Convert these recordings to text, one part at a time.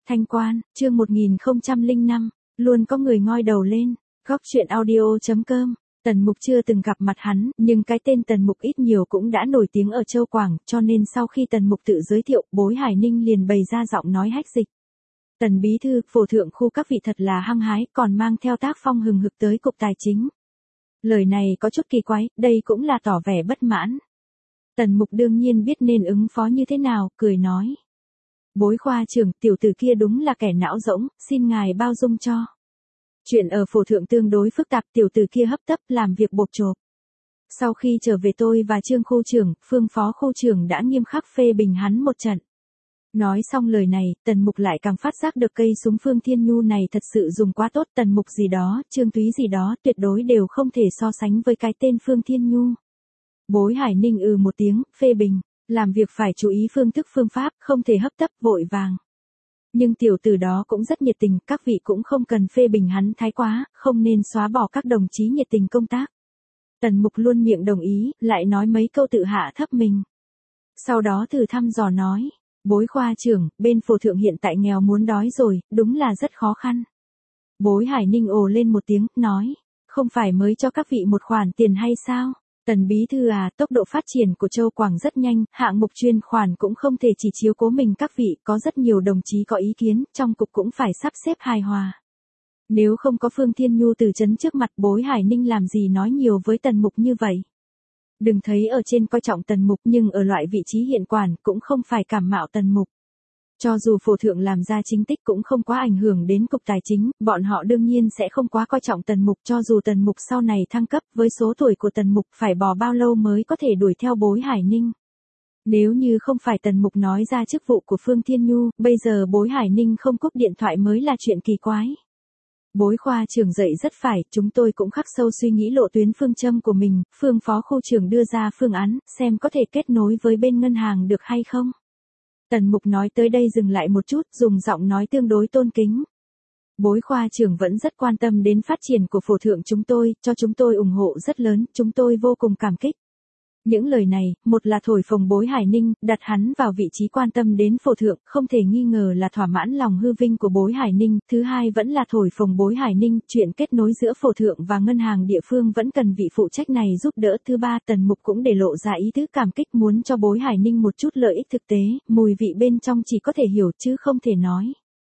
Thanh Quan, chương 1005, luôn có người ngoi đầu lên. Góc chuyện audio.com. Tần Mục chưa từng gặp mặt hắn, nhưng cái tên Tần Mục ít nhiều cũng đã nổi tiếng ở Châu Quảng, cho nên sau khi Tần Mục tự giới thiệu, Bối Hải Ninh liền bày ra giọng nói hách dịch. Tần bí thư, phổ thượng khu các vị thật là hăng hái, còn mang theo tác phong hừng hực tới cục tài chính. Lời này có chút kỳ quái, đây cũng là tỏ vẻ bất mãn. Tần Mục đương nhiên biết nên ứng phó như thế nào, cười nói. Bối khoa trưởng, tiểu tử kia đúng là kẻ não rỗng, xin ngài bao dung cho. Chuyện ở phổ thượng tương đối phức tạp, tiểu tử kia hấp tấp làm việc bộp chộp. Sau khi trở về tôi và Trương khu trưởng, Phương phó khu trưởng đã nghiêm khắc phê bình hắn một trận. Nói xong lời này, Tần Mục lại càng phát giác được cây súng Phương Thiên Nhu này thật sự dùng quá tốt. Tần Mục gì đó, Trương Túy gì đó, tuyệt đối đều không thể so sánh với cái tên Phương Thiên Nhu. Bối Hải Ninh một tiếng, phê bình. Làm việc phải chú ý phương thức phương pháp, không thể hấp tấp vội vàng. Nhưng tiểu tử đó cũng rất nhiệt tình, các vị cũng không cần phê bình hắn thái quá, không nên xóa bỏ các đồng chí nhiệt tình công tác. Tần Mục luôn miệng đồng ý, lại nói mấy câu tự hạ thấp mình. Sau đó thử thăm dò nói, Bối khoa trưởng, bên phổ thượng hiện tại nghèo muốn đói rồi, đúng là rất khó khăn. Bối Hải Ninh ồ lên một tiếng, nói, không phải mới cho các vị một khoản tiền hay sao? Tần bí thư tốc độ phát triển của Châu Quảng rất nhanh, hạng mục chuyên khoản cũng không thể chỉ chiếu cố mình các vị, có rất nhiều đồng chí có ý kiến, trong cục cũng phải sắp xếp hài hòa. Nếu không có Phương Thiên Nhu từ chấn trước mặt, Bối Hải Ninh làm gì nói nhiều với Tần Mục như vậy. Đừng thấy ở trên coi trọng Tần Mục, nhưng ở loại vị trí hiện quản cũng không phải cảm mạo Tần Mục. Cho dù phổ thượng làm ra chính tích cũng không quá ảnh hưởng đến cục tài chính, bọn họ đương nhiên sẽ không quá coi trọng Tần Mục. Cho dù Tần Mục sau này thăng cấp, với số tuổi của Tần Mục phải bò bao lâu mới có thể đuổi theo Bối Hải Ninh. Nếu như không phải Tần Mục nói ra chức vụ của Phương Thiên Nhu, bây giờ Bối Hải Ninh không cúp điện thoại mới là chuyện kỳ quái. Bối khoa trưởng dạy rất phải, chúng tôi cũng khắc sâu suy nghĩ lộ tuyến phương châm của mình. Phương phó khu trưởng đưa ra phương án, xem có thể kết nối với bên ngân hàng được hay không. Tần Mục nói tới đây dừng lại một chút, dùng giọng nói tương đối tôn kính. Bối khoa trưởng vẫn rất quan tâm đến phát triển của phổ thượng chúng tôi, cho chúng tôi ủng hộ rất lớn, chúng tôi vô cùng cảm kích. Những lời này, một là thổi phồng Bối Hải Ninh, đặt hắn vào vị trí quan tâm đến phổ thượng, không thể nghi ngờ là thỏa mãn lòng hư vinh của Bối Hải Ninh. Thứ hai vẫn là thổi phồng Bối Hải Ninh, chuyện kết nối giữa phổ thượng và ngân hàng địa phương vẫn cần vị phụ trách này giúp đỡ. Thứ ba, Tần Mục cũng để lộ ra ý tứ cảm kích, muốn cho Bối Hải Ninh một chút lợi ích thực tế, mùi vị bên trong chỉ có thể hiểu chứ không thể nói.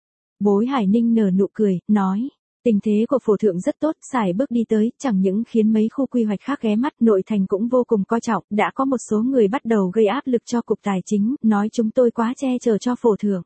Bối Hải Ninh nở nụ cười, nói. Tình thế của phổ thượng rất tốt, xài bước đi tới, chẳng những khiến mấy khu quy hoạch khác ghé mắt, nội thành cũng vô cùng coi trọng, đã có một số người bắt đầu gây áp lực cho cục tài chính, nói chúng tôi quá che chở cho phổ thượng.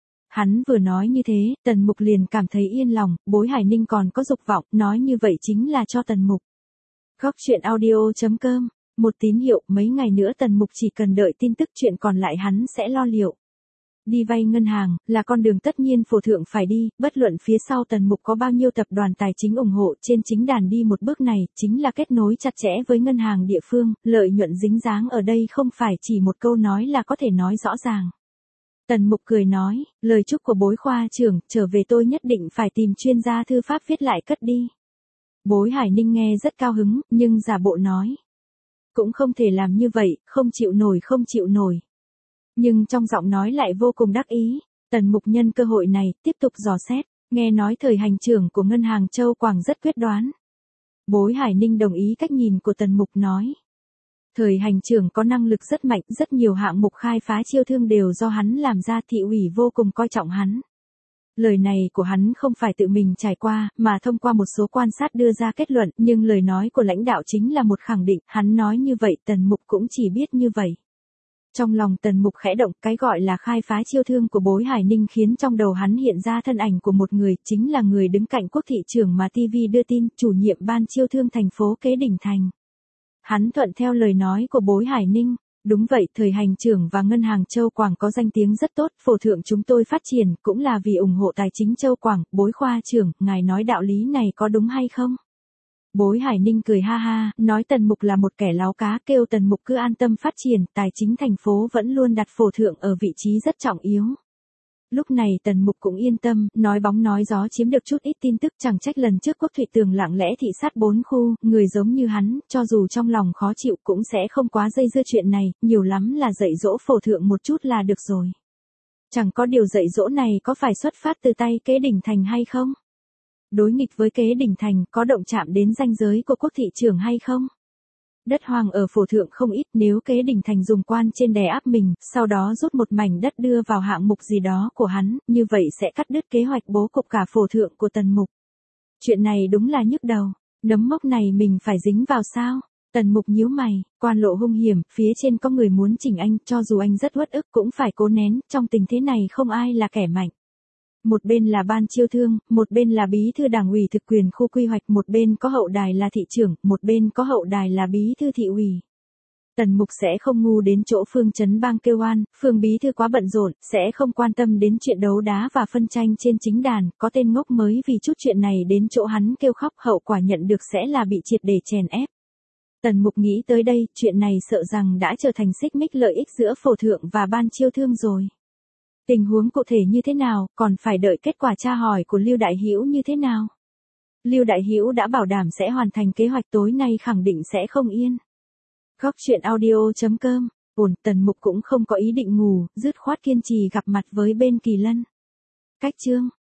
Hắn vừa nói như thế, Tần Mục liền cảm thấy yên lòng, Bối Hải Ninh còn có dục vọng, nói như vậy chính là cho Tần Mục. Góc chuyện audio.com, một tín hiệu, mấy ngày nữa Tần Mục chỉ cần đợi tin tức, chuyện còn lại hắn sẽ lo liệu. Đi vay ngân hàng, là con đường tất nhiên phổ thượng phải đi, bất luận phía sau Tần Mục có bao nhiêu tập đoàn tài chính ủng hộ, trên chính đàn đi một bước này, chính là kết nối chặt chẽ với ngân hàng địa phương, lợi nhuận dính dáng ở đây không phải chỉ một câu nói là có thể nói rõ ràng. Tần Mục cười nói, lời chúc của Bối khoa trưởng, trở về tôi nhất định phải tìm chuyên gia thư pháp viết lại cất đi. Bối Hải Ninh nghe rất cao hứng, nhưng giả bộ nói. Cũng không thể làm như vậy, không chịu nổi. Nhưng trong giọng nói lại vô cùng đắc ý. Tần Mục nhân cơ hội này, tiếp tục dò xét, nghe nói thời hành trưởng của ngân hàng Châu Quảng rất quyết đoán. Bối Hải Ninh đồng ý cách nhìn của Tần Mục, nói. Thời hành trưởng có năng lực rất mạnh, rất nhiều hạng mục khai phá chiêu thương đều do hắn làm ra, thị ủy vô cùng coi trọng hắn. Lời này của hắn không phải tự mình trải qua, mà thông qua một số quan sát đưa ra kết luận, nhưng lời nói của lãnh đạo chính là một khẳng định, hắn nói như vậy Tần Mục cũng chỉ biết như vậy. Trong lòng Tần Mục khẽ động, cái gọi là khai phá chiêu thương của Bối Hải Ninh khiến trong đầu hắn hiện ra thân ảnh của một người, chính là người đứng cạnh Quốc thị trưởng mà TV đưa tin, chủ nhiệm ban chiêu thương thành phố Kế Đỉnh Thành. Hắn thuận theo lời nói của Bối Hải Ninh, đúng vậy, thời hành trưởng và ngân hàng Châu Quảng có danh tiếng rất tốt, phổ thượng chúng tôi phát triển cũng là vì ủng hộ tài chính Châu Quảng. Bối khoa trưởng, ngài nói đạo lý này có đúng hay không? Bối Hải Ninh cười ha ha, nói Tần Mục là một kẻ láo cá, kêu Tần Mục cứ an tâm phát triển, tài chính thành phố vẫn luôn đặt phổ thượng ở vị trí rất trọng yếu. Lúc này Tần Mục cũng yên tâm, nói bóng nói gió chiếm được chút ít tin tức, chẳng trách lần trước Quốc Thụy Tường lặng lẽ thị sát 4 khu, người giống như hắn, cho dù trong lòng khó chịu cũng sẽ không quá dây dưa chuyện này, nhiều lắm là dạy dỗ phổ thượng một chút là được rồi. Chẳng có điều dạy dỗ này có phải xuất phát từ tay Kế Đình Thành hay không? Đối nghịch với Kế Đình Thành có động chạm đến ranh giới của quốc thị trưởng hay không? Đất hoang ở phổ thượng không ít, nếu Kế Đình Thành dùng quan trên đè áp mình, sau đó rút một mảnh đất đưa vào hạng mục gì đó của hắn, như vậy sẽ cắt đứt kế hoạch bố cục cả phổ thượng của Tần Mục. Chuyện này đúng là nhức đầu, nấm mốc này mình phải dính vào sao? Tần Mục nhíu mày, quan lộ hung hiểm, phía trên có người muốn chỉnh anh, cho dù anh rất uất ức cũng phải cố nén, trong tình thế này không ai là kẻ mạnh. Một bên là ban chiêu thương, một bên là bí thư đảng ủy thực quyền khu quy hoạch, một bên có hậu đài là thị trưởng, một bên có hậu đài là bí thư thị ủy. Tần Mục sẽ không ngu đến chỗ Phương Chấn Bang kêu oan, Phương bí thư quá bận rộn, sẽ không quan tâm đến chuyện đấu đá và phân tranh trên chính đàn, có tên ngốc mới vì chút chuyện này đến chỗ hắn kêu khóc, hậu quả nhận được sẽ là bị triệt để chèn ép. Tần Mục nghĩ tới đây, chuyện này sợ rằng đã trở thành xích mích lợi ích giữa phổ thượng và ban chiêu thương rồi. Tình huống cụ thể như thế nào, còn phải đợi kết quả tra hỏi của Lưu Đại Hữu như thế nào. Lưu Đại Hữu đã bảo đảm sẽ hoàn thành kế hoạch, tối nay khẳng định sẽ không yên. Góc truyện audio.com, Tần Mục cũng không có ý định ngủ, dứt khoát kiên trì gặp mặt với bên Kỳ Lân. Cách chương